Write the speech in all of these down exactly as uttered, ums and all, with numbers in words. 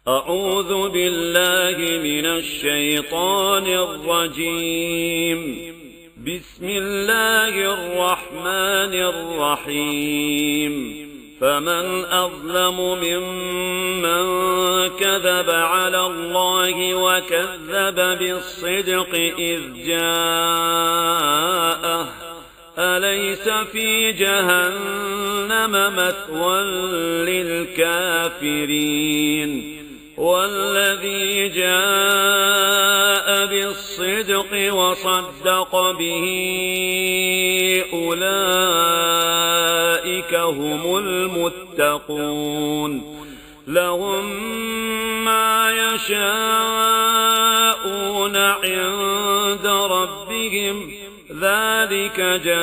أعوذ بالله من الشيطان الرجيم. بسم الله الرحمن الرحيم. فمن أظلم ممن كذب على الله وكذب بالصدق إذ جاءه أليس في جهنم مثوى للكافرين والذي جاء بالصدق وصدق به أولئك هم المتقون لهم ما يشاءون عند ربهم ذلك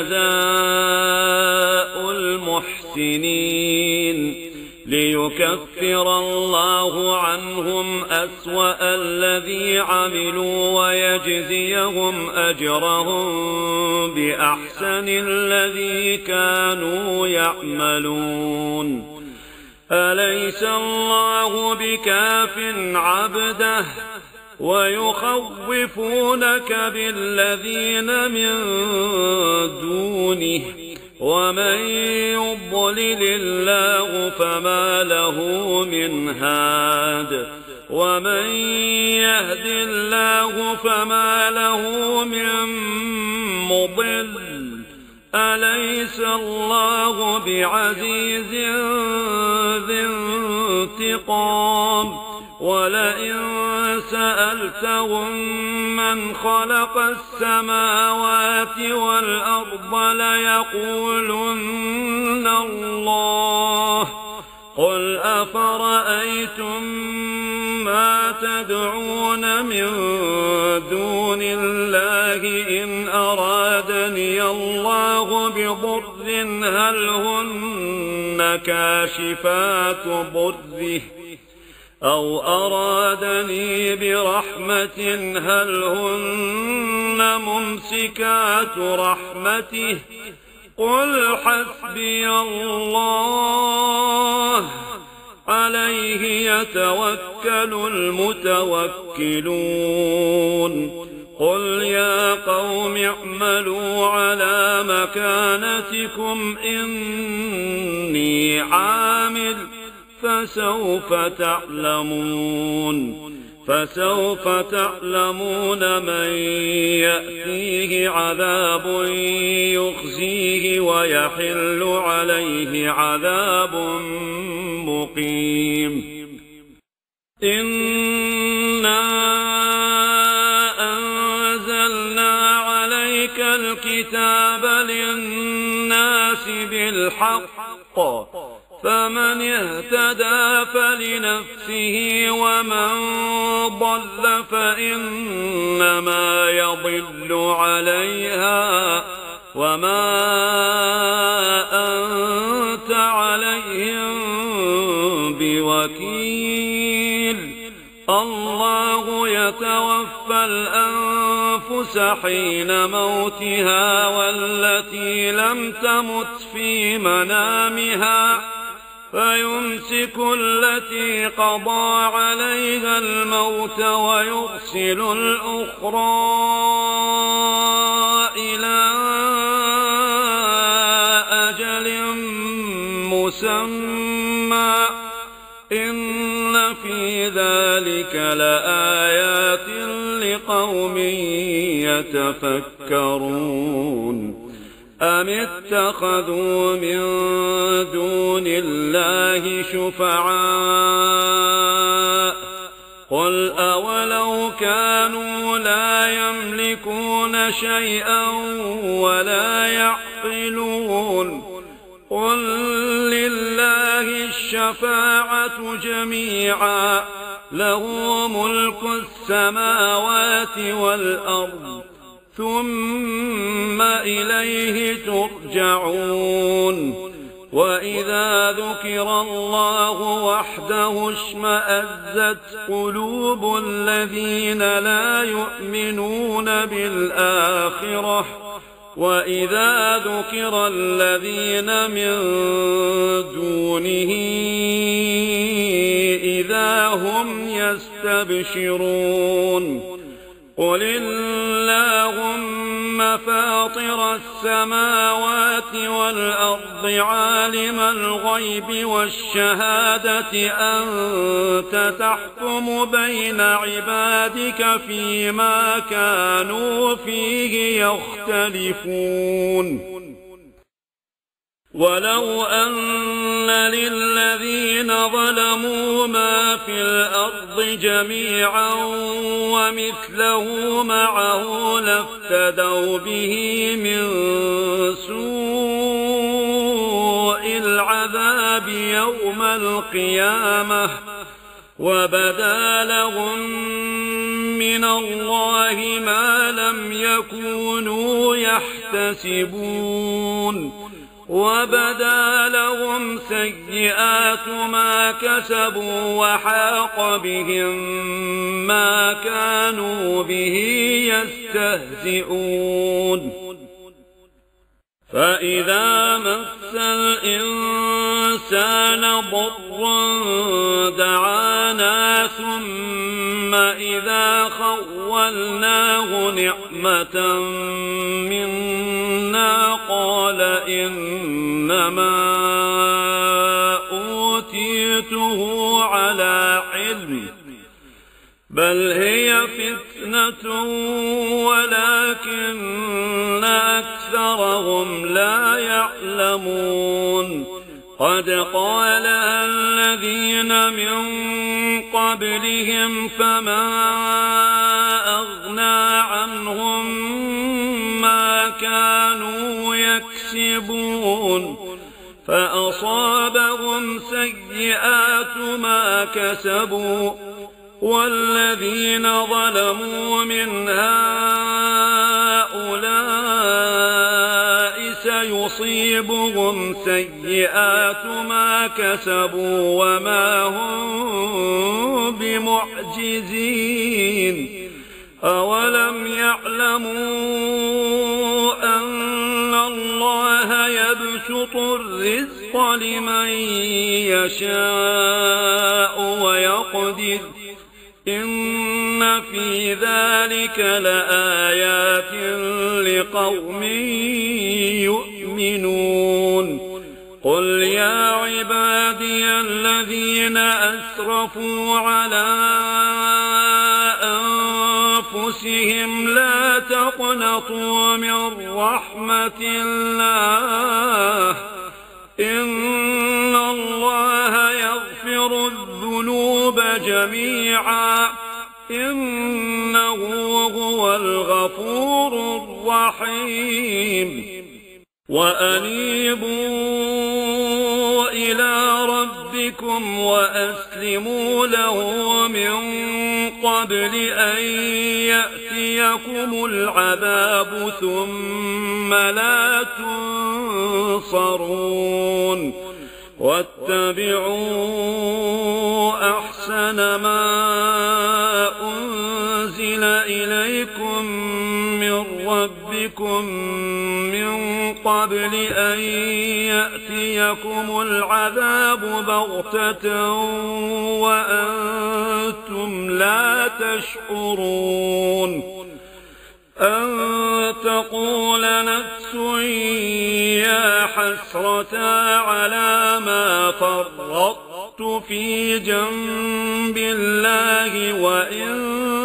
جزاء المحسنين ليكفر الله عنهم أسوأ الذي عملوا ويجزيهم أجرهم بأحسن الذي كانوا يعملون. أليس الله بكاف عبده ويخوفونك بالذين من دونه ومن يضلل الله فما له من هاد ومن يهد الله فما له من مضل. أليس الله بعزيز ذي انتقام؟ ولئن سألتهم من خلق السماوات والأرض ليقولن الله. قل أفرأيتم ما تدعون من دون الله إن أرادني الله بضر هل هن كاشفات ضره أو أرادني برحمة هل هن ممسكات رحمته؟ قل حسبي الله عليه يتوكل المتوكلون. قل يا قوم اعملوا على مكانتكم إني عامل فسوف تعلمون فسوف تعلمون من يأتيه عذاب يخزيه ويحل عليه عذاب مقيم. إنا أنزلنا عليك الكتاب للناس بالحق فمن اهتدى فلنفسه ومن ضل فإنما يضل عليها وما أنت عليهم بوكيل. الله يتوفى الأنفس حين موتها والتي لم تمت في منامها فيمسك التي قضى عليها الموت ويرسل الأخرى إلى أجل مسمى إن في ذلك لآيات لقوم يتفكرون. أم اتخذوا من دون الله شفعاء قل أولو كانوا لا يملكون شيئا ولا يعقلون. قل لله الشفاعة جميعا له ملك السماوات والأرض ثم إليه ترجعون. وإذا ذكر الله وحده اشمأزت قلوب الذين لا يؤمنون بالآخرة وإذا ذكر الذين من دونه إذا هم يستبشرون قل اللهم فاطر السماوات والأرض عالم الغيب والشهادة أنت تحكم بين عبادك فيما كانوا فيه يختلفون ولو أن للذين ظلموا ما في الأرض جميعا ومثله معه لافتدوا به من سوء العذاب يوم القيامة وبدا لهم من الله ما لم يكونوا يحتسبون وبدا لهم سيئات ما كسبوا وحاق بهم ما كانوا به يستهزئون فإذا مس الإنسان ضر دعانا ثم إذا خولناه نعمة منا قال إنما أوتيته على علم بل هي فتنة ولكن أكثرهم لا يعلمون قد قال الذين من قبلهم فما أغنى عنهم ما كانوا يكسبون فأصابهم سيئات ما كسبوا والذين ظلموا من هؤلاء سيصيبهم سيئات ما كسبوا وما هم بمعجزين أولم يعلموا أن الله يبسط الرزق لمن يشاء ويقدر إن في ذلك لآيات لقوم يؤمنون قل يا عبادي الذين أسرفوا على أنفسهم لا تقنطوا من رحمة الله إن الله يغفر الذنوب جميعا إنه هو الغفور الرحيم وأنيبوا إلى ربكم وأسلموا له من قبل أن يأتيكم العذاب ثم لا تنصرون واتبعوا أحسن ما أنزل إليكم من ربكم من قبل أن يأتيكم العذاب بغتة وأنتم لا تشعرون أن تقول نفس يا حسرة على ما فرطت في جنب الله وإن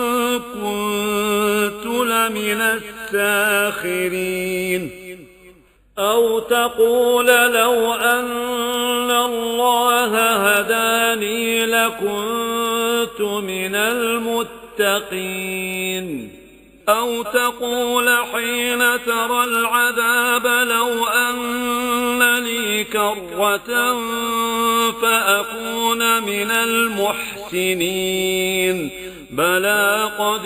كنت لمن الساخرين أو تقول لو أن الله هداني لكنت من المتقين أو تقول حين ترى العذاب لو أن لي كرة فأكون من المحسنين بلى قد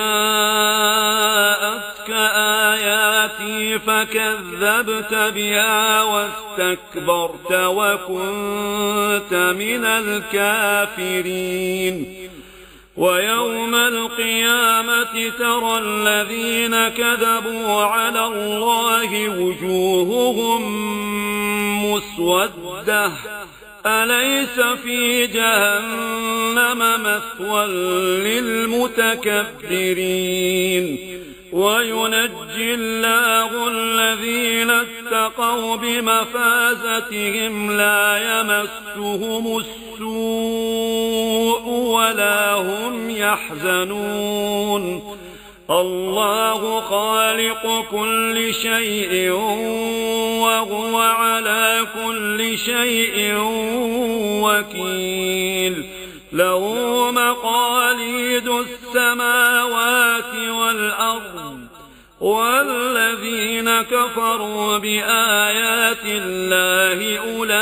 جاءتك آياتي فكذبت بها واستكبرت وكنت من الكافرين ويوم القيامة ترى الذين كذبوا على الله وجوههم مسودة أليس في جهنم مثوى للمتكبرين وينجي الله الذين اتقوا بمفازتهم لا يمسهم السوء ولا هم يحزنون الله خالق كل شيء وهو على كل شيء وكيل له مقاليد السماوات والأرض والذين كفروا بآيات الله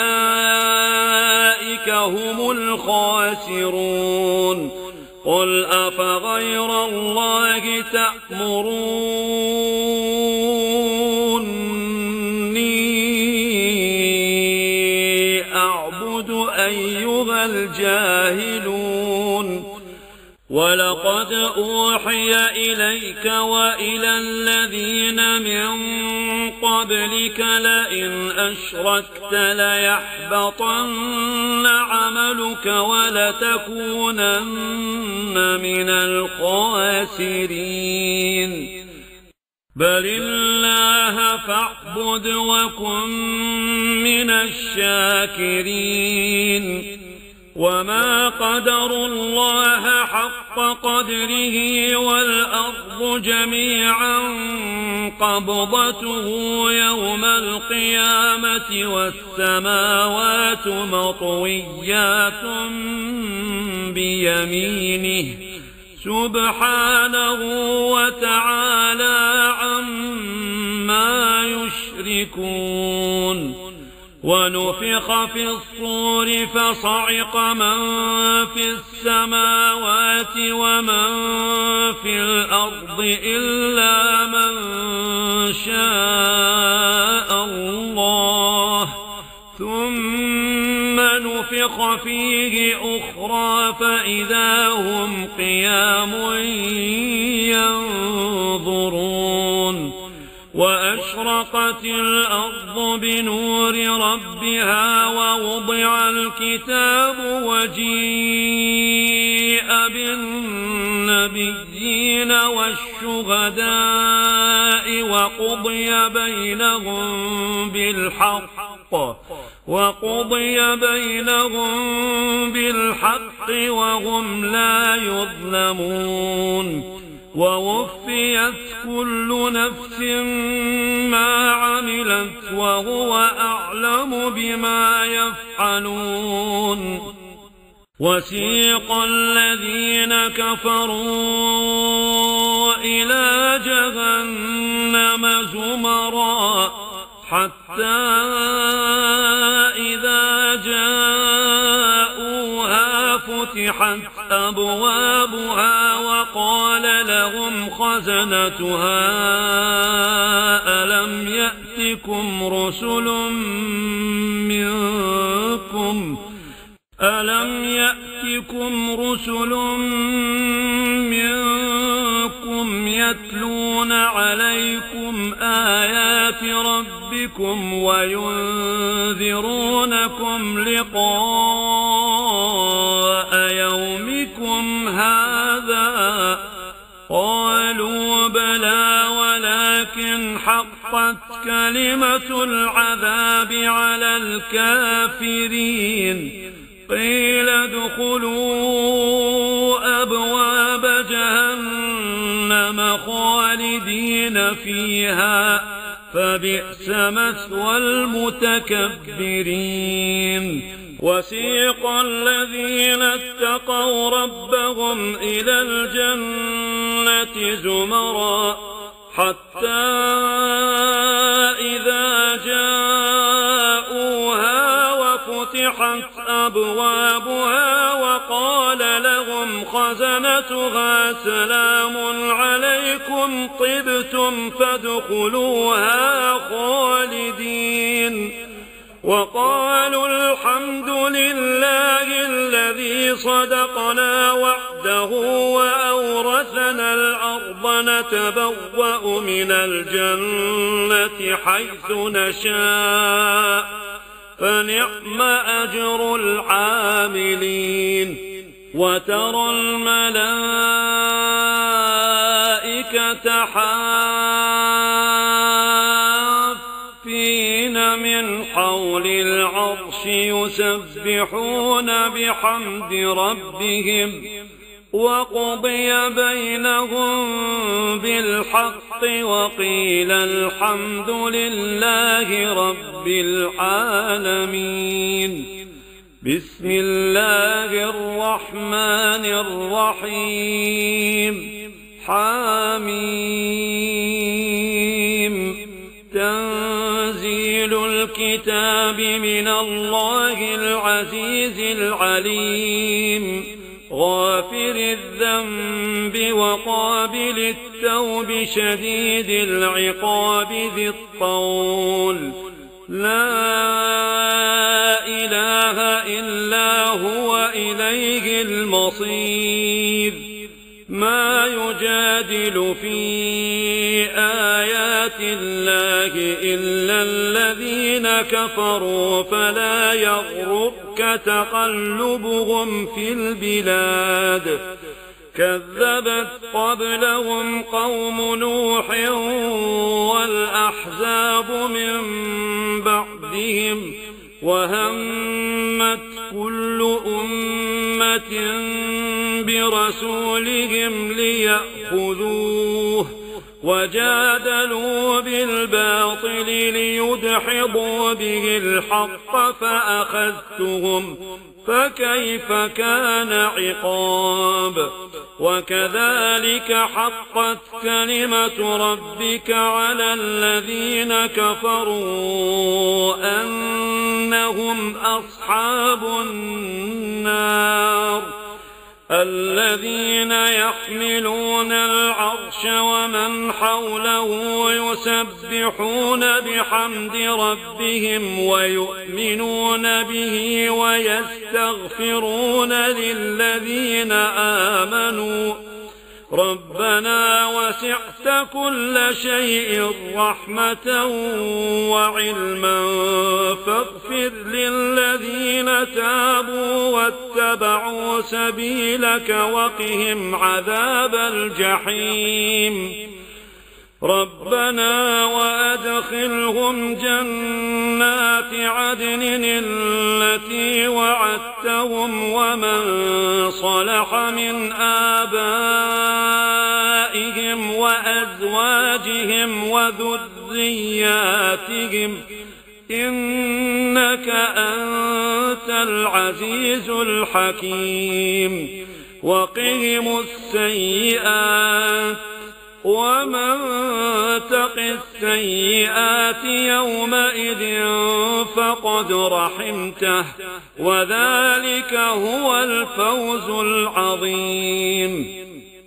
أولئك هم الخاسرون قل أفغير الله تأمروني أعبد أيها الجاهلون ولقد أوحي إليك وإلى الذين من قبلك لئن أشركت ليحبطن عملك ولتكونن من الخاسرين بل الله فاعبد وكن من الشاكرين وما قدروا الله حق قدره والأرض جميعا قبضته يوم القيامة والسماوات مطويات بيمينه سبحانه وتعالى عما يشركون ونفخ في الصور فصعق من في السماوات ومن في الأرض إلا من شاء الله ثم نفخ فيه أخرى فإذا هم قيام ينظرون وأشرقت الأرض بنور ربها ووضع الكتاب وجيء بالنبيين والشهداء وقضي بينهم بالحق وقضي بينهم بالحق وهم لا يظلمون ووفيت كل نفس ما عملت وهو أعلم بما يفعلون وسيق الذين كفروا إلى جهنم زمرا حتى إذا جاءوها فتحت أبوابها وقال لهم خزنتها ألم يأتكم رسل منكم ألم يأتكم رسل منكم يتلون عليكم آيات ربكم وينذرونكم لقاء يومكم هذا قالوا بلى ولكن حقت كلمة العذاب على الكافرين قيل ادخلوا أبواب جهنم خالدين فيها فبئس مثوى المتكبرين وسيق الذين اتقوا ربهم إلى الجنة زمرا حتى إذا جاءوها وفتحت أبوابها وقال لهم خزنتها سلام عليكم طبتم فادخلوها خالدين وقالوا الحمد لله الذي صدقنا وعده وأورثنا الأرض نتبوأ من الجنة حيث نشاء فنعم أجر العاملين وترى الملائكة حافين من حول العرش يسبحون بحمد ربهم وقضي بينهم بالحق وقيل الحمد لله رب العالمين. بسم الله الرحمن الرحيم. حميم. تنزيل الكتاب من الله العزيز العليم غافر الذنب وقابل التوب شديد العقاب ذي الطول لا إله إلا هو إليه المصير. ما يجادل في آيات الله إلا الذين كفروا فلا يغررك تقلبهم في البلاد. كذبت قبلهم قوم نوح والأحزاب من بعدهم وهمت كل أمة برسولهم ليأخذوه وجادلوا بالباطل ليدحضوا به الحق فأخذتهم فكيف كان عقاب. وكذلك حقت كلمة ربك على الذين كفروا أنهم أصحاب النار. الذين يحملون العرش ومن حوله يسبحون بحمد ربهم ويؤمنون به ويستغفرون للذين آمنوا ربنا وسعت كل شيء رحمة وعلما فاغفر للذين تابوا واتبعوا سبيلك وقهم عذاب الجحيم. ربنا وأدخلهم جنات عدن التي وعدتهم ومن صلح من آبائهم وأزواجهم وذرياتهم إنك أنت العزيز الحكيم. وقهم السيئات ومن تق السيئات يومئذ فقد رحمته وذلك هو الفوز العظيم.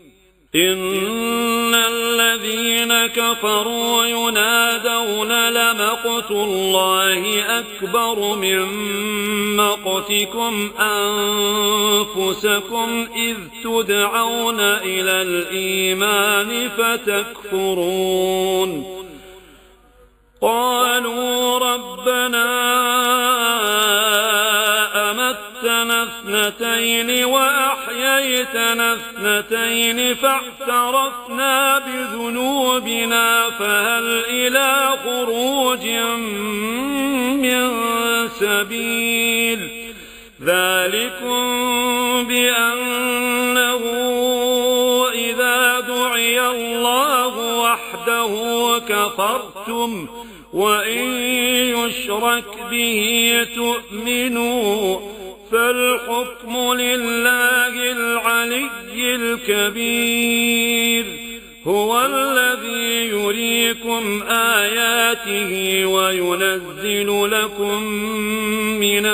إن الذين كفروا ينادون لمقت الله أكبر من مقتكم أنفسكم إذ تدعون إلى الإيمان فتكفرون. قالوا ربنا أمتنا اثنتين وأحييتنا اثنتين فاعترفنا بذنوبنا فهل إلى خروج من سبيل. ذلكم بأنه إذا دعي الله وحده كفرتم وإن يشرك به تؤمنوا فالحكم لله العلي الكبير. هو الذي يريكم آياته وينزل لكم من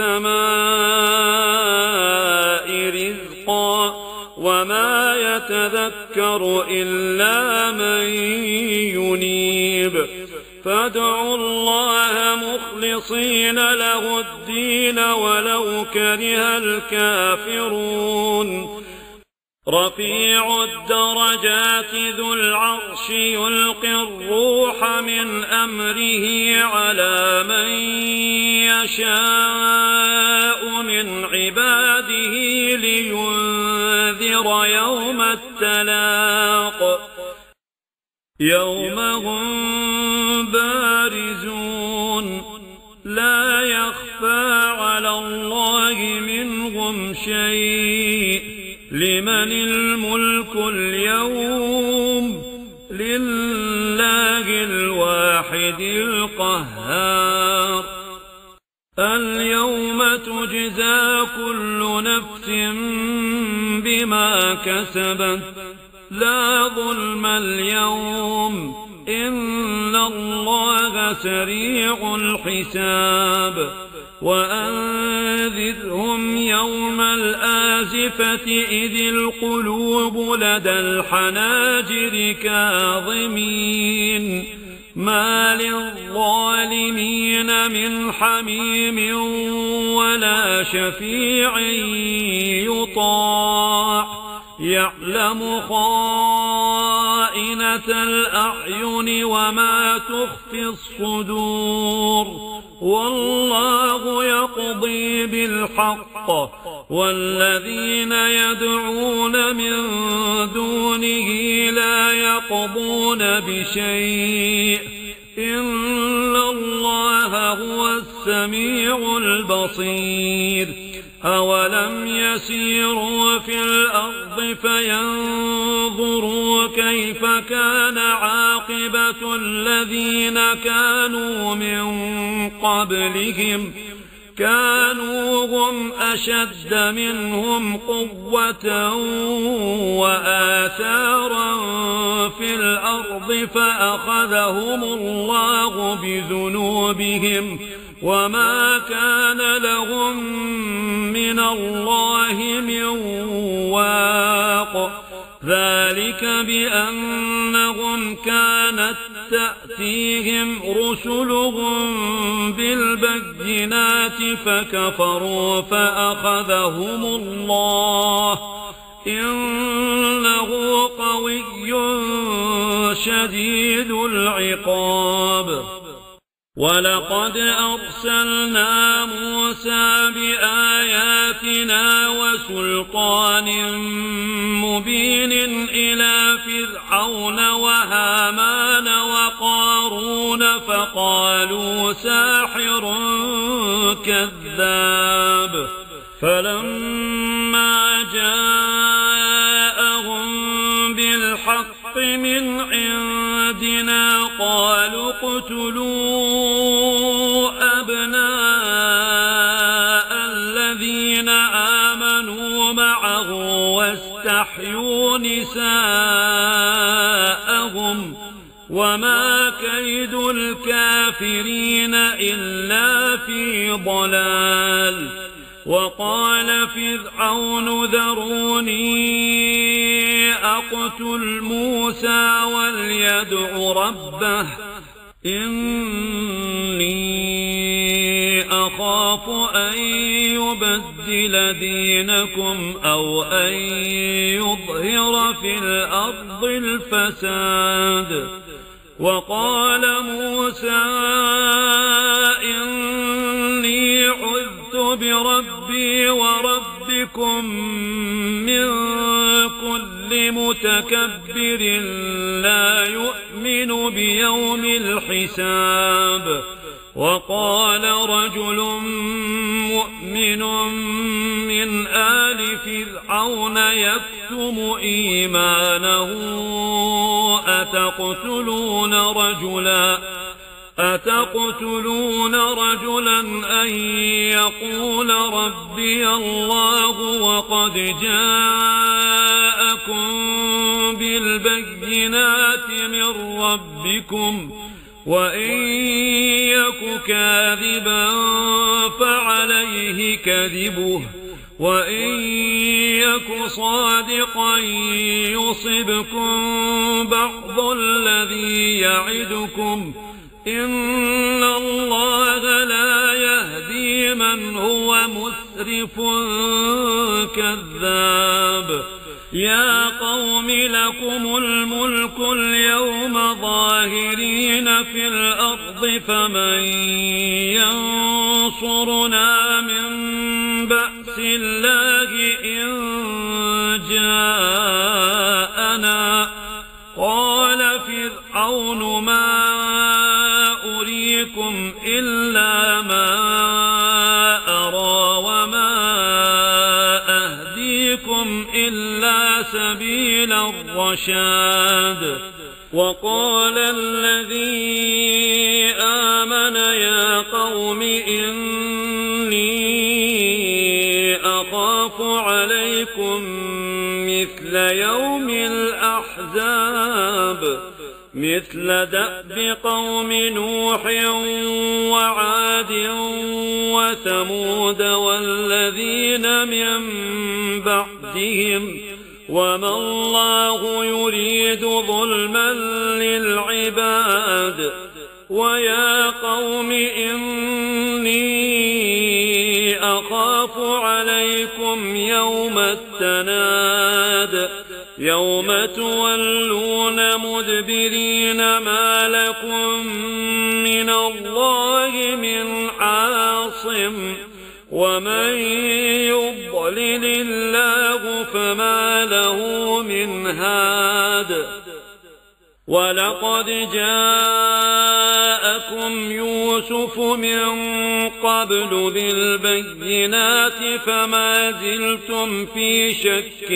السماء رزقا وما يتذكر إلا من ينيب. فادعوا الله مخلصين له الدين ولو كره الكافرون. رفيع الدرجات ذو العرش يلقي الروح من أمره على من يشاء من عباده لينذر يوم التلاق يوم هم بارزون لا يخفى على الله منهم شيء لمن الملك اليوم لله الواحد القهار اليوم تجزى كل نفس بما كسبت لا ظلم اليوم إن الله سريع الحساب وأنذرهم يوم الآزفة إذ القلوب لدى الحناجر كاظمين ما للظالمين من حميم ولا شفيع يطاع يعلم خائنة الأعين وما تخفي الصدور والله يقضي بالحق والذين يدعون من دونه لا يقضون بشيء إن الله هو السميع البصير أولم يسيروا في الأرض فينظروا كيف كان عاقبة الذين كانوا من قبلهم كانوا هم أشد منهم قوة وآثارا في الأرض فأخذهم الله بذنوبهم وما كان لهم من الله من واق ذلك بأنهم كانت تأتيهم رسلهم بالبينات فكفروا فأخذهم الله إنه قوي شديد العقاب ولقد أرسلنا موسى بآياتنا وسلطان مبين إلى فرعون وهامان وقارون فقالوا ساحر كذاب فلما جاءهم بالحق من عندنا قالوا اقتلوا أبناء الذين آمنوا معه واستحيوا نساءهم وما كيد الكافرين إلا في ضلال وقال فرعون ذروني أقتل موسى وليدع ربه إني أخاف أن يبدل دينكم أو أن يظهر في الأرض الفساد وقال موسى إني عذت بربي وربكم من كل متكبر لا يؤمن بيوم الحساب وقال رجل مؤمن من آل فرعون يكتم إيمانه أتقتلون رجلا أتقتلون رجلا أن يقول ربي الله وقد جاءكم بالبينات من ربكم وإن يك كاذبا فعليه كذبه وإن يك صادقا يصبكم بعض الذي يعدكم إن الله لا يهدي من هو مسرف كذاب يا قوم لكم الملك اليوم ظاهرين في الأرض فمن ينصرنا من بأس الله إن جاءنا قال فرعون ما أريكم إلا ما أرى وما أهديكم إلا سبيل الرشاد وقال الذي آمن يا قوم إني أخاف عليكم مثل يوم الأحزاب مثل دأب قوم نوح وعاد وثمود والذين من بعدهم وما الله يريد ظلما للعباد ويا قوم إني أخاف عليكم يوم التناد يوم تولون مدبرين ما لكم من الله من عاصم ومن يضلل الله فما له من هاد ولقد جاءكم يوسف من قبل بالبينات فما زلتم في شك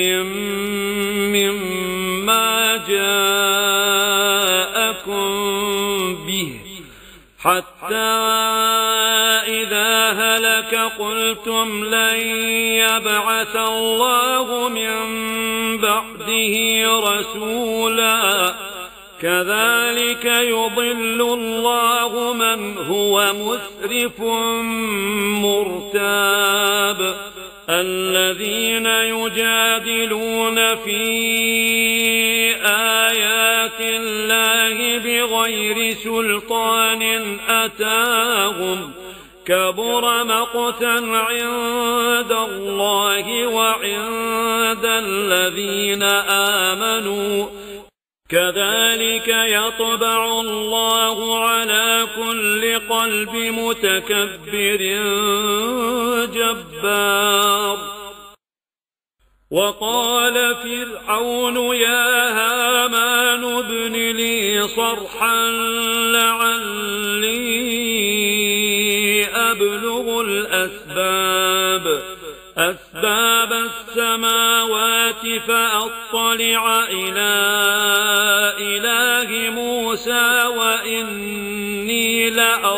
مما جاءكم به حتى إذا هلك قلتم لن يبعث الله من بعده رسولا كذلك يضل الله من هو مسرف مرتاب الذين يجادلون في آيات الله بغير سلطان أتاهم كبر مقتا عند الله وعند الذين آمنوا كذلك يطبع الله على كل قلب متكبر جبار وقال فرعون يا هامان ابن لي صرحا لعلي أبلغ الأسباب أسباب السماوات فأطلع إلى إله موسى وإني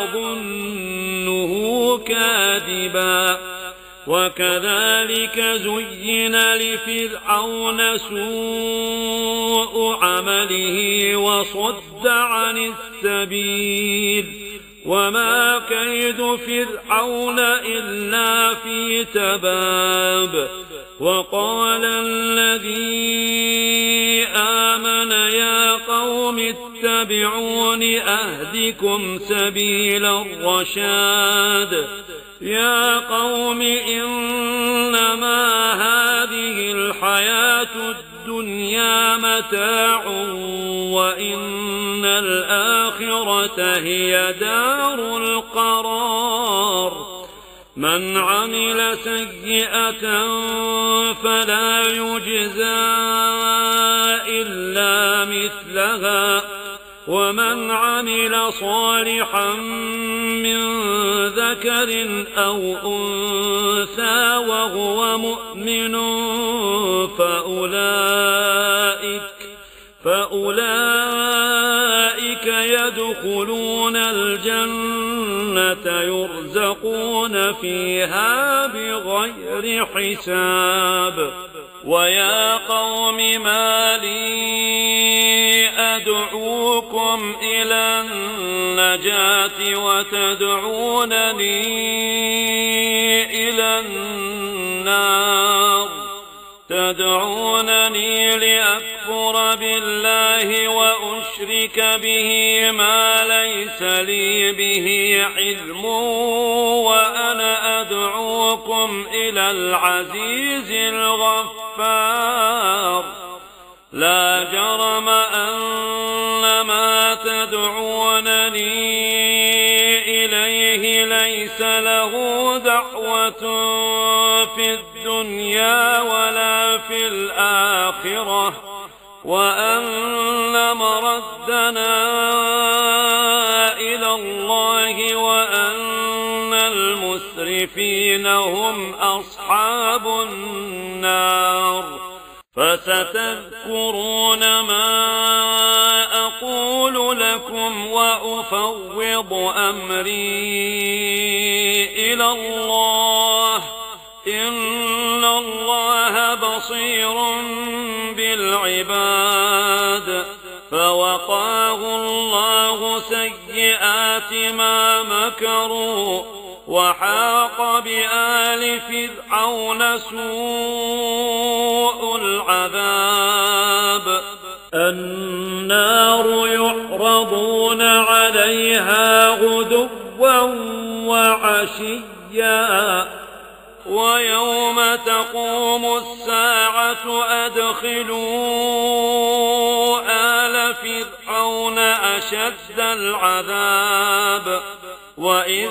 لأظنه كاذبا وكذلك زين لفرعون سوء عمله وصد عن السبيل وما كيد فرعون إلا في تباب وقال الذي آمن يا قوم اتبعون أهدكم سبيل الرشاد يا قوم إنما هذه الحياة الدنيا متاع وإن الآخرة هي دار القرار من عمل سيئة فلا يجزى إلا مثلها ومن عمل صالحا من ذكر أو أنثى وهو مؤمن فأولئك فأولئك يدخلون الجنة يرزقون فيها بغير حساب ويا قوم ما لي أدعوكم إلى النجاة وتدعونني إلى النار تدعونني لأكفر بالله وأشرك به ما ليس لي به علم وأنا أدعوكم إلى العزيز الغفار لا جرم أن ما تدعونني إليه ليس له دعوة في الدنيا ولا في الآخرة وأن مردنا إلى الله وأن المسرفين هم أصحاب النار فستذكرون ما أقول لكم وأفوض أمري إلى الله إن الله بصير بالعباد فوقاه الله سيئات ما مكروا وحاق بآل فرعون سوء العذاب النار يعرضون عليها غدوا وعشيا ويوم تقوم الساعة أدخلوا آل فرعون أشد العذاب وإذ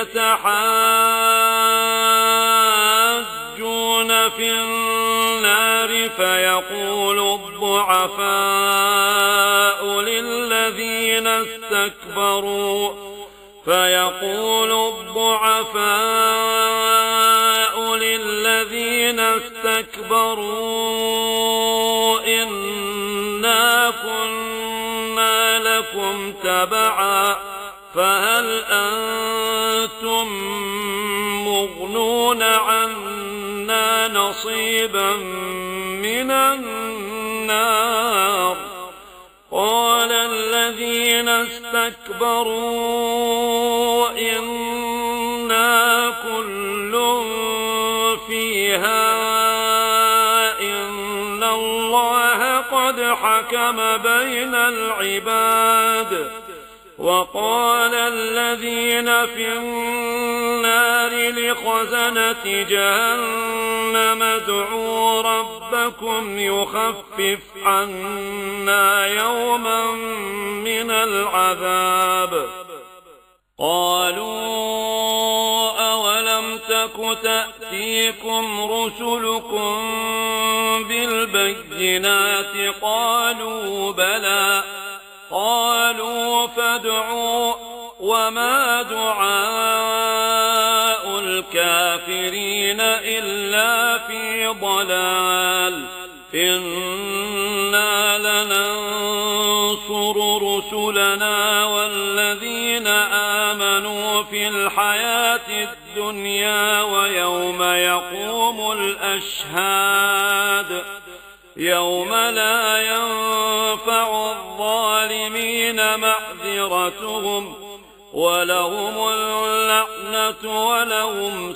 يتحاجون في النار فيقول الضعفاء للذين استكبروا فيقول الضعفاء للذين استكبروا إنا كنا لكم تبعا فهل أنتم مغنون عنا نصيبا من النار قال الذين استكبروا إنا كل فيها إن الله قد حكم بين العباد وقال الذين في النار لخزنة جهنم ادعوا ربكم يخفف عنا يوما من العذاب قالوا أولم تك تأتيكم رسلكم بالبينات قالوا بلى قالوا فادعوا وما دعاء الكافرين إلا في ضلال إنا لننصر رسلنا والذين آمنوا في الحياة الدنيا ويوم يقوم الأشهاد يوم لا ينفع الظالمين معذرتهم ولهم اللعنة ولهم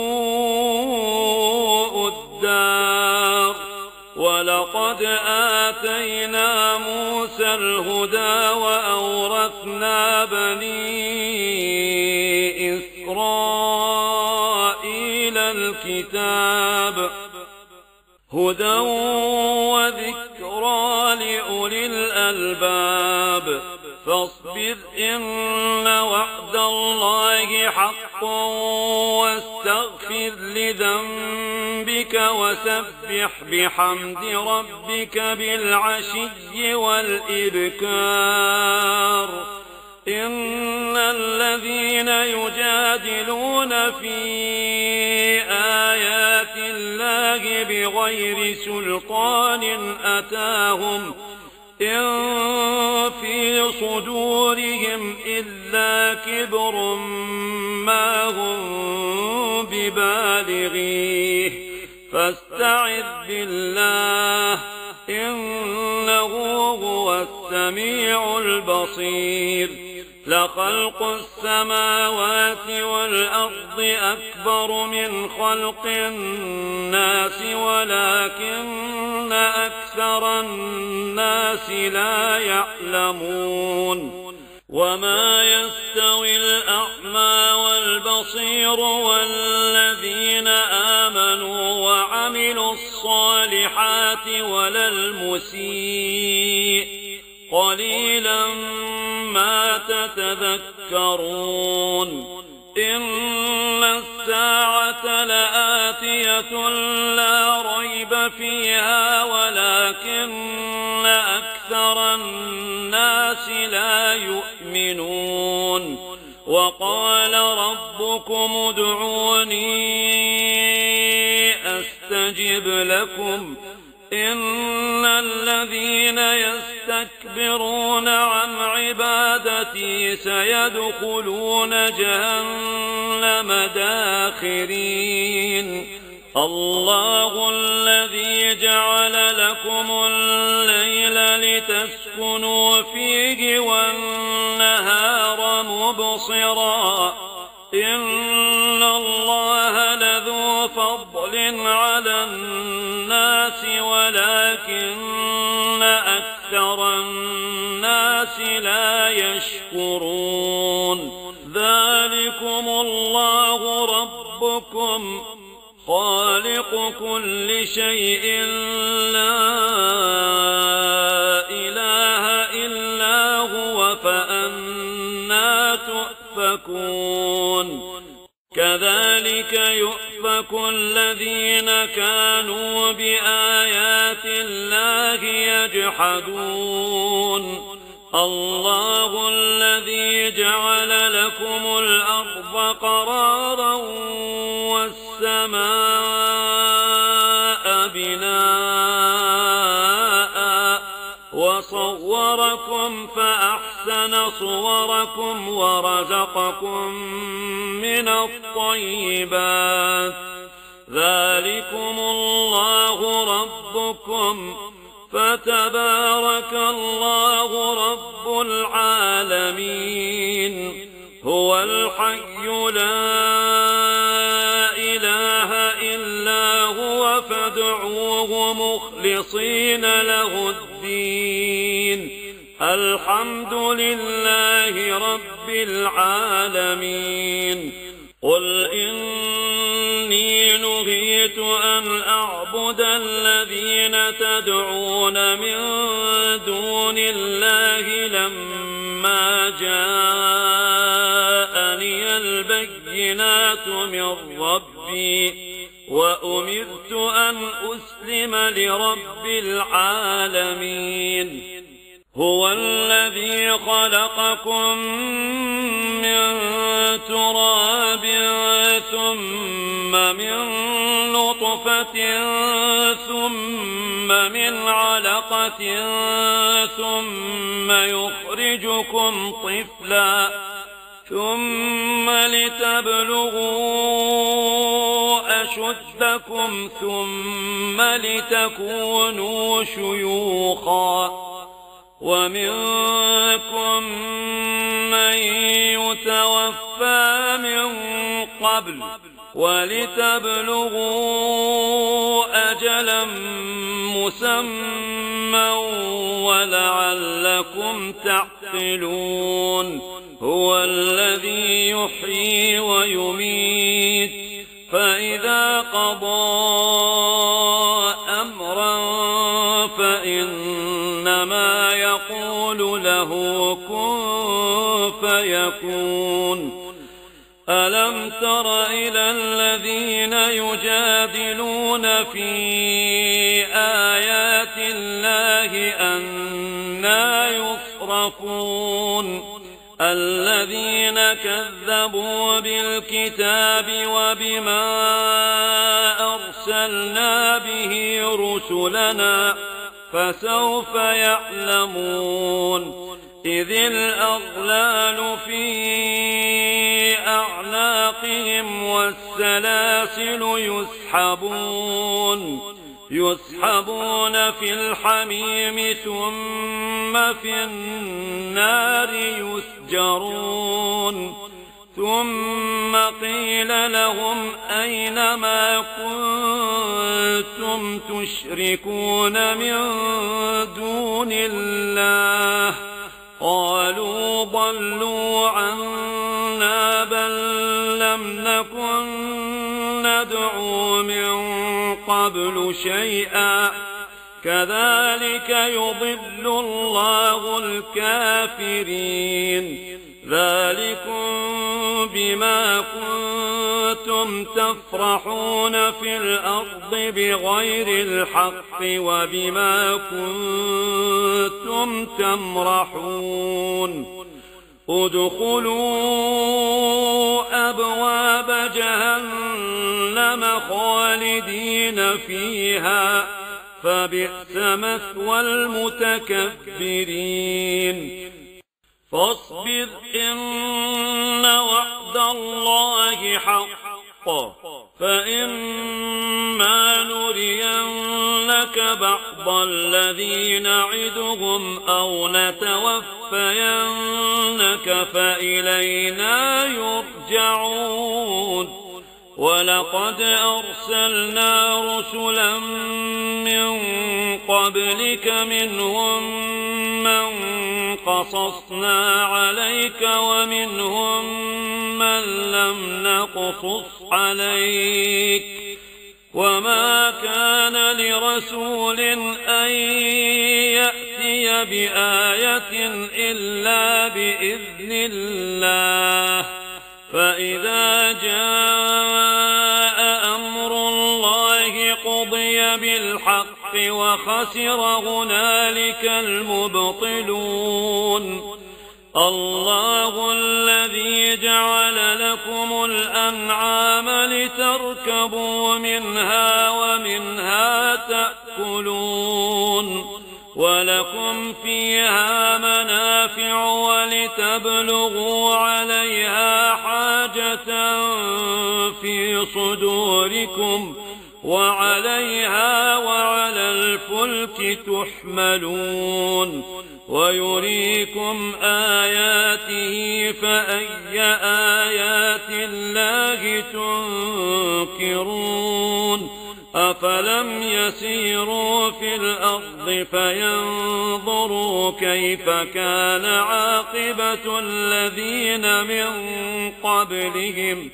سوء الدار ولقد آتينا موسى الهدى وأورثنا بني إسرائيل الكتاب هدى وذكرى لأولي الألباب فاصبر إن وعد الله حق واستغفر لذنبك وسبح بحمد ربك بالعشي والإبكار إن الذين يجادلون في آيات الله بغير سلطان أتاهم إن في صدورهم إلا كبر ما هم ببالغيه فاستعذ بالله إنه هو السميع البصير لخلق السماوات والأرض أكبر من خلق الناس ولكن أكثر الناس لا يعلمون وما يستوي الأعمى والبصير والذين آمنوا وعملوا الصالحات ولا المسيء قليلا ما تتذكرون إن الساعة لآتية لا ريب فيها ولكن أكثر الناس لا يؤمنون وقال ربكم ادعوني أستجب لكم إن الذين يستكبرون عن عبادتي سيدخلون جهنم داخرين الله الذي جعل لكم الليل لتسكنوا فيه والنهار مبصرا إن الله لذو فضل على الناس ولكن أكثر الناس لا يشكرون ذلكم الله ربكم خالق كل شيء لا إله إلا هو فأنى تؤفكون كذلك يؤفك الذين كانوا بآيات الله يجحدون الله الذي جعل لكم الأرض قرارا والسماء بناء وصوركم فأحسن صوركم ورزقكم من الطيبات ذلكم الله ربكم فتبارك الله رب العالمين هو الحي لا إله إلا هو فادعوه مخلصين له الدين الحمد لله رب العالمين قل إني نهيت أن أعبد الذين تدعون من دون الله لما جاءني البينات من ربي وأمرت أن أسلم لرب العالمين هو الذي خلقكم من تراب ثم من نطفة ثم من علقة ثم يخرجكم طفلا ثم لتبلغوا أشدكم ثم لتكونوا شيوخا ومنكم من يتوفى من قبل ولتبلغوا أجلا مسمى ولعلكم تعقلون هو الذي يحيي ويميت فإذا قضى أمرا فإنما يقول له كن فيكون ألم تر إلى الذين يجادلون في آيات الله أنى يصرفون الذين كذبوا بالكتاب وبما أرسلنا به رسلنا فسوف يعلمون إذ الأغلال في أعناقهم والسلاسل يسحبون يسحبون في الحميم ثم في النار يسجرون ثم قيل لهم أين ما كنتم تشركون من دون الله قالوا ضلوا عنا بل لم نكن ندعو من قبل شيئا كذلك يضل الله الكافرين ذلكم بما كنتم تفرحون في الأرض بغير الحق وبما كنتم تمرحون ادخلوا أبواب جهنم خالدين فيها فبئس مثوى المتكبرين فاصبر إن وعد الله حق فإما نرينك بعض الذي نعدهم أو نتوفينك فإلينا يرجعون ولقد أرسلنا رسلا من قبلك منهم من قصصنا عليك ومنهم من لم نقصص عليك وما كان لرسول أن يأتي بآية إلا بإذن الله فإذا جاء أمر الله قضي بالحق وخسر هنالك المبطلون الله الذي جعل لكم الأنعام لتركبوا منها ومنها تأكلون ولكم فيها منافع ولتبلغوا عليها حاجة في صدوركم وعليها وعلى الفلك تحملون ويريكم آياته فأي آيات الله تنكرون أفلم يسيروا في الأرض فينظروا كيف كان عاقبة الذين من قبلهم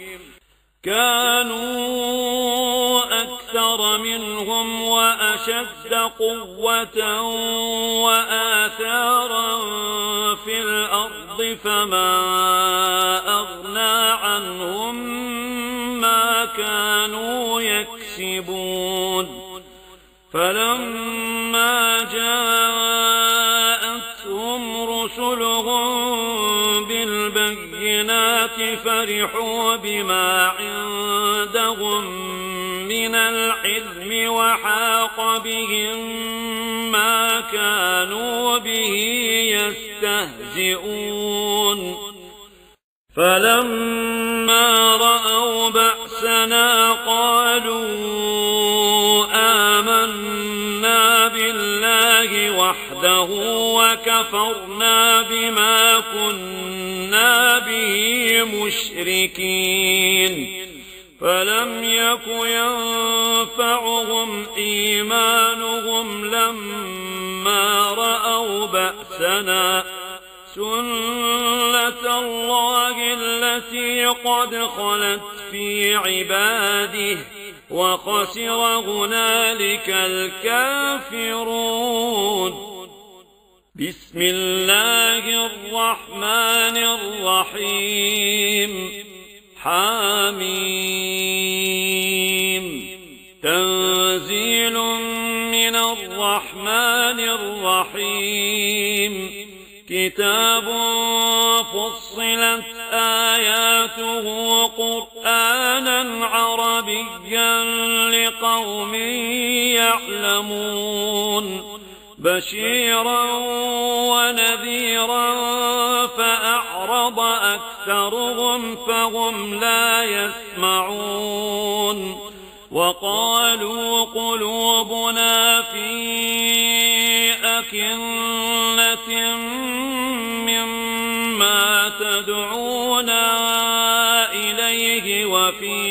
كانوا أكثر منهم وأشد قوة وآثارا في الأرض فما أغنى عنهم ما كانوا يكسبون فلما جاءتهم رسلهم بالبينات فرحوا بما عندهم من العلم وحاق بهم ما كانوا به يستهزئون فلما رأوا بأسنا قالوا آمنا بالله وحده وكفرنا بما كنا به مشركين فلم يك ينفعهم إيمانهم لما رأوا بأسنا سنة الله التي قد خلت في عباده وخسر هنالك الكافرون بسم الله الرحمن الرحيم حميم تنزيل من الرحمن الرحيم كتاب فصلت آياته قرآنا عربيا لقوم يعلمون بشيرا ونذيرا فأعرض أكثرهم فهم لا يسمعون وقالوا قلوبنا في أكنة مما تدعونا إليه وفي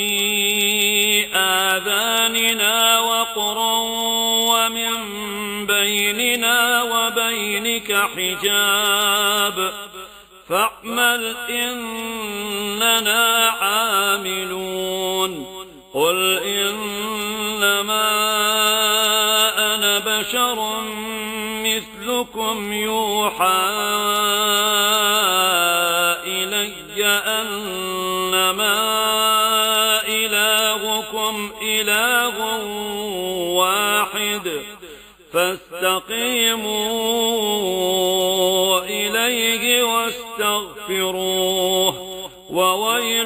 آذاننا وقرا ومن بيننا وبينك حجاب فاعمل إننا عاملون قل إنما أنا بشر مثلكم يوحى إلي أنما إلهكم إله واحد فاستقيموا إليه واستغفروه وويل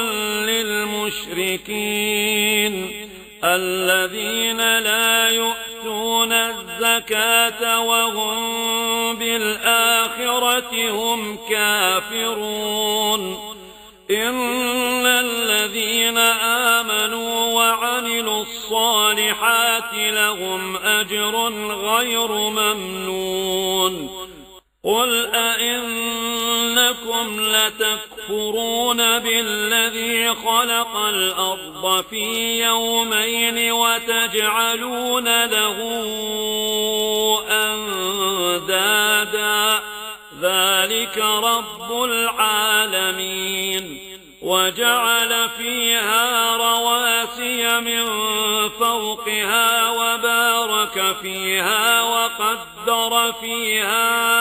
للمشركين الذين لا يؤتون الزكاة وهم بالآخرة هم كافرون إن الذين آمنوا وعملوا الصالحات لهم أجر غير ممنون قل أئنكم لتكفرون بالذي خلق الأرض في يومين وتجعلون له أندادا ذلك رب العالمين وجعل فيها رواسي من فوقها وبارك فيها وقدر فيها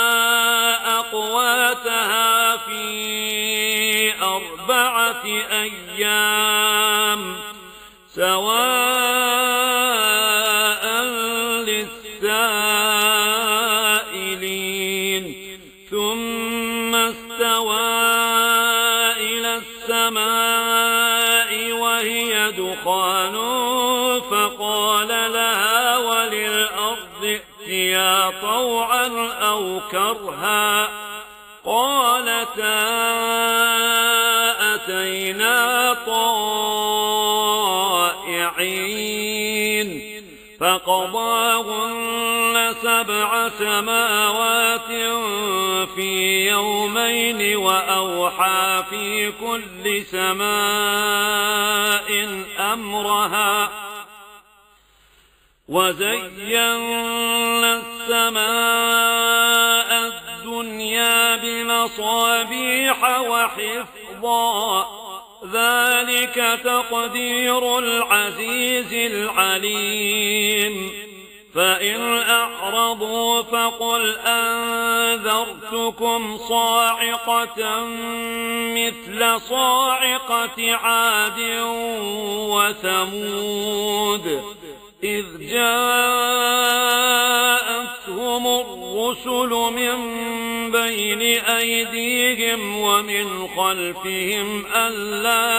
أقواتها في أربعة أيام سواء للسائلين ثم استوى إلى السماء وهي دخان فقال لها وللأرض ائتيا طوعا أو كرها قالتا أتينا طائعين فقضاهن سبع سماوات في يومين وأوحى في كل سماء أمرها وزينا السماء الدنيا بمصابيح وحفظا ذلك تقدير العزيز العليم فإن أعرضوا فقل أنذرتكم صاعقة مثل صاعقة عاد وثمود إذ جاءتهم الرسل من بين أيديهم ومن خلفهم ألا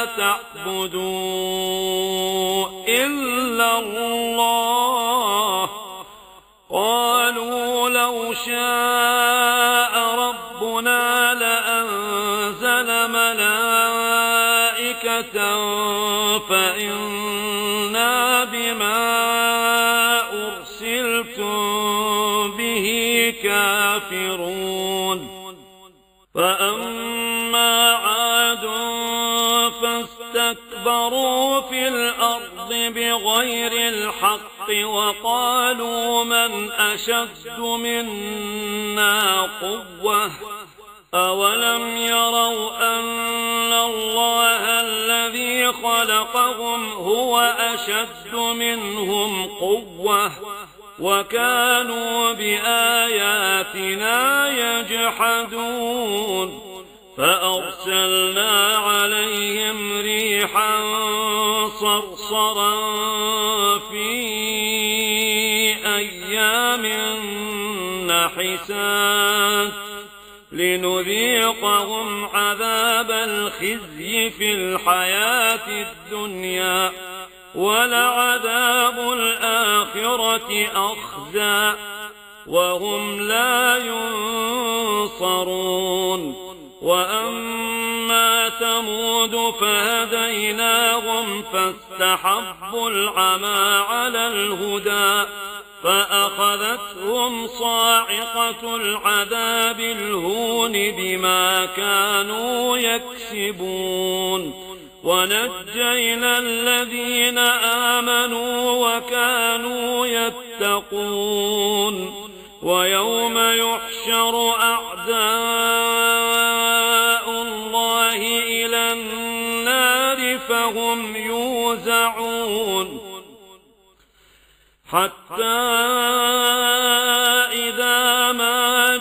تعبدوا إلا الله قالوا لو شاء ربنا لأنزل ملائكة فإنا بما أرسلتم به كافرون فأما عاد فاستكبروا في الأرض بغير الحق وقالوا من أشد منا قوة أولم يروا أن الله الذي خلقهم هو أشد منهم قوة وكانوا بآياتنا يجحدون فأرسلنا عليهم ريحا صرصرا في أيام نحسات لنذيقهم عذاب الخزي في الحياة الدنيا ولعذاب الآخرة أخزى وهم لا ينصرون وأما وثمود فهديناهم فاستحبوا العمى على الهدى فأخذتهم صاعقة العذاب الهون بما كانوا يكسبون ونجينا الذين آمنوا وكانوا يتقون ويوم يحشر أعداء الله إلى النار فهم يوزعون حتى إذا ما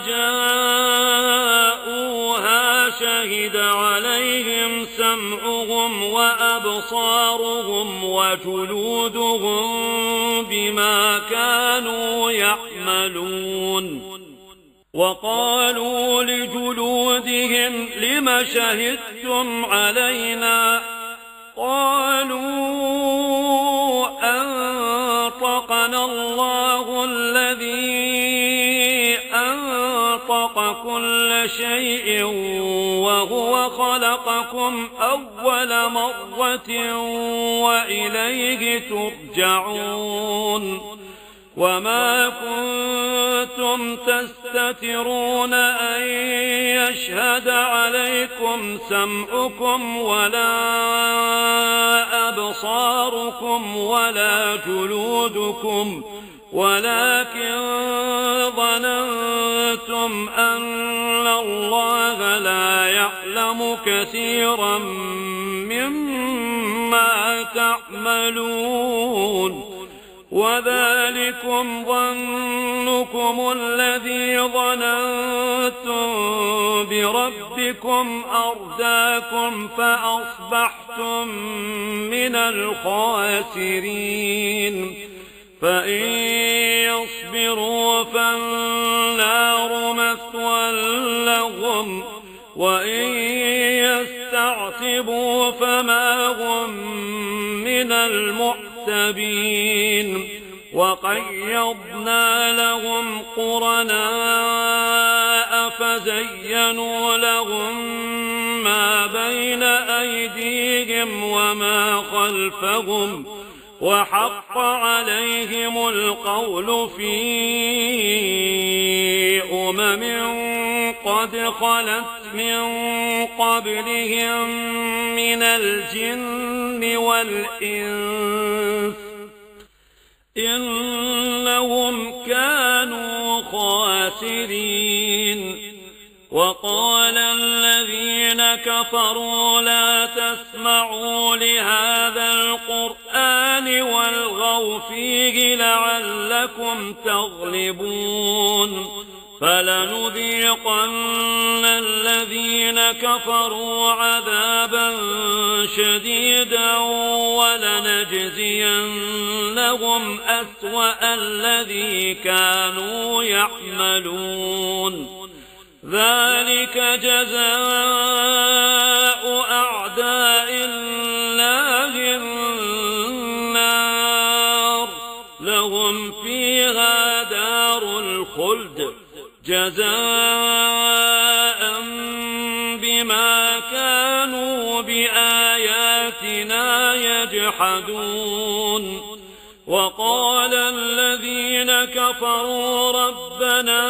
جاءوها شهد عليهم سمعهم وأبصارهم وجلودهم بما كانوا يعملون وقالوا لجلودهم لم شهدتم علينا قالوا أنطقنا الله الذي أنطق كل شيء وهو خلقكم أول مرة وإليه ترجعون وما كنتم تستترون أن يشهد عليكم سمعكم ولا أبصاركم ولا جلودكم ولكن ظننتم أن الله لا يعلم كثيرا مما تعملون وذلكم ظنكم الذي ظننتم بربكم أرداكم فأصبحتم من الخاسرين فإن يصبروا فالنار مثوى لهم وإن يستعتبوا فما هم من المعتبين وقيضنا لهم قرناء فزينوا لهم ما بين أيديهم وما خلفهم وحق عليهم القول في أمم قد خلت من قبلهم من الجن والإنس إنهم كانوا خاسرين وقال الذين كفروا لا تسمعوا لهذا القرآن والغوا فيه لعلكم تغلبون فلنذيقن الذين كفروا عذابا شديدا ولنجزينهم أسوأ الذي كانوا يعملون ذلك جزاء أعداء الله النار لهم فيها دار الخلد جزاء بما كانوا بآياتنا يجحدون وقال الذين كفروا ربنا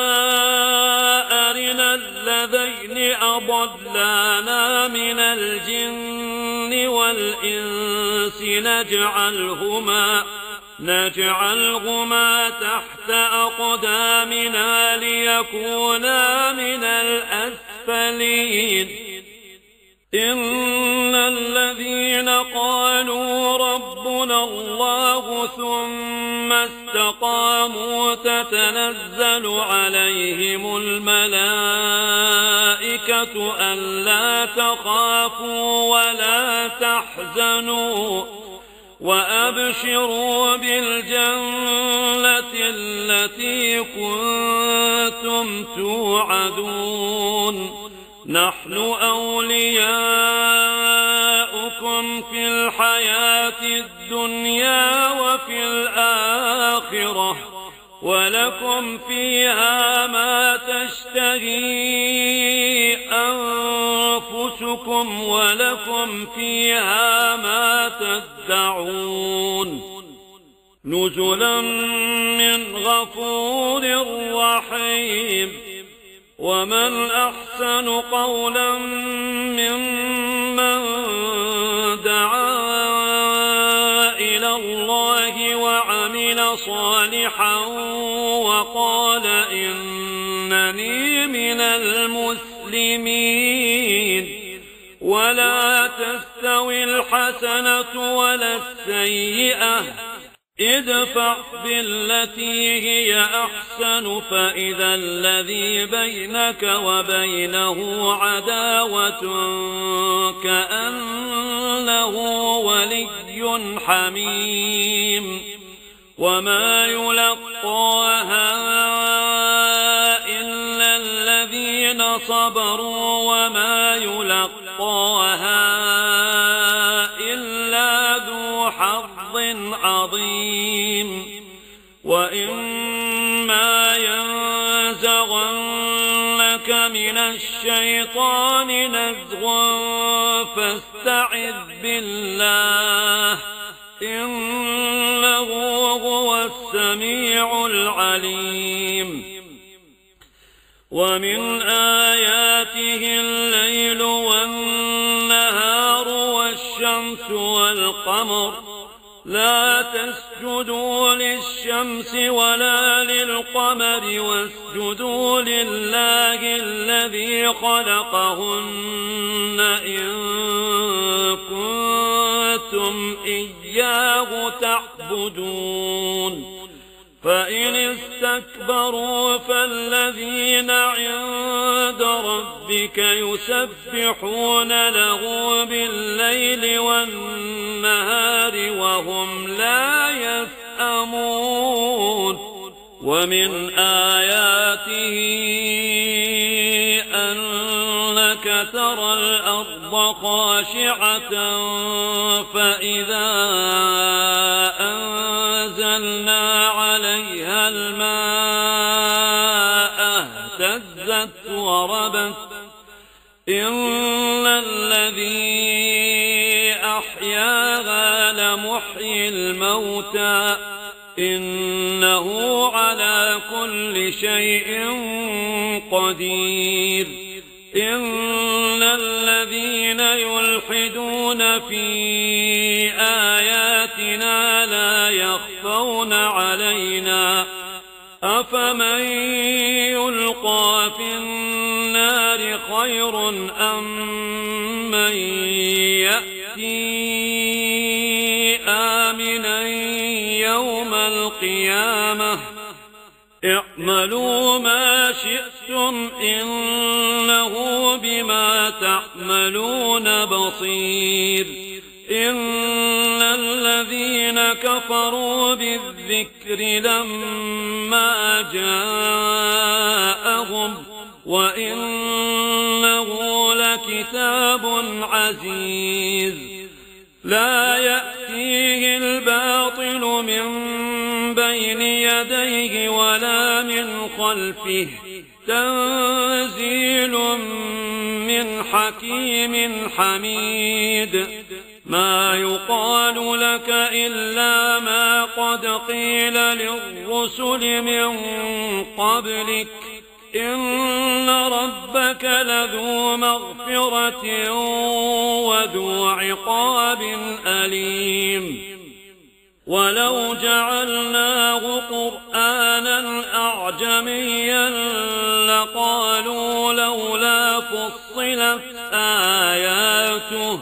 أرنا الذين أضلانا من الجن والإنس نجعلهما نجعلهما تحت أقدامنا ليكونا من الأسفلين إن الذين قالوا ربنا الله ثم استقاموا تتنزل عليهم الملائكة ألا تخافوا ولا تحزنوا وأبشروا بالجنة التي كنتم توعدون نحن أولياؤكم في الحياة الدنيا وفي الآخرة ولكم فيها ما تشتهي أنفسكم أنفسكم ولكم فيها ما تدعون نزلا من غفور رحيم. ومن أحسن قولا ممن دعا إلى الله وعمل صالحا وقال إنني من المسلمين. ولا تستوي الحسنة ولا السيئة ادفع بالتي هي أحسن فإذا الذي بينك وبينه عداوة كأنه ولي حميم. وما يلقاها إلا الذين صبروا وما يلقاها إلا ذو حظ عظيم. وإما ينزغنك من الشيطان نزغ فاستعذ بالله إنه هو السميع العليم. ومن آياته الليل والنهار والشمس والقمر لا تسجدوا للشمس ولا للقمر واسجدوا لله الذي خلقهن إن كنتم إياه تعبدون. فإن استكبروا فالذين عند ربك يسبحون له بالليل والنهار وهم لا يسأمون. ومن آياته أنك ترى الأرض خاشعة فإذا أنزلنا عليها الماء اهتزت وربت إن الذي أحياها لمحيي الموتى إنه على كل شيء قدير. إن الذين يلحدون في آياتنا لا يخفون علينا أفمن يلقى في النار خير أم من يأتي آمنا يوم القيامة اعملوا ما شئتم إنه بما تعملون بصير. إن الذين كفروا بالذكر لما جاءهم وإنه لكتاب عزيز لا يأتيه الباطل من بين يديه ولا من خلفه تنزيل من حكيم حميد. ما يقال لك إلا ما قد قيل للرسل من قبلك إن ربك لذو مغفرة وذو عقاب أليم. ولو جعلناه قرآنا أعجميا لقالوا لولا فصلت آياته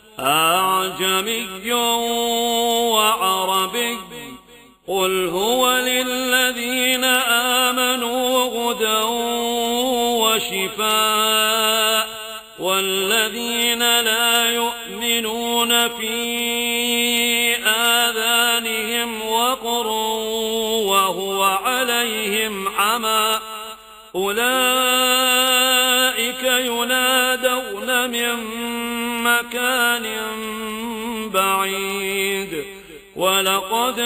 أعجمي وعربي قل هو للذين آمنوا هدى وشفاء والذين لا يؤمنون في آذانهم وقر وهو عليهم عمى أولئك ينادون من مكان بعيد. ولقد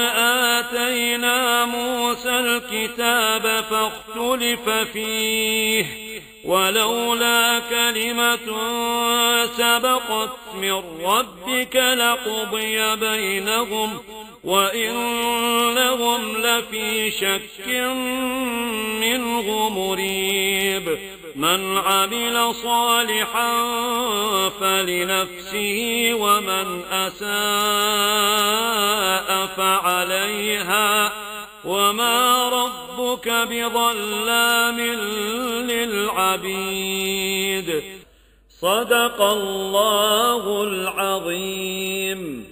آتينا موسى الكتاب فاختلف فيه ولولا كلمة سبقت من ربك لقضي بينهم وإنهم لفي شك منه مريب من عمل صالحا فلنفسه ومن أساء فعليها وما ربك بظلام للعبيد. صدق الله العظيم.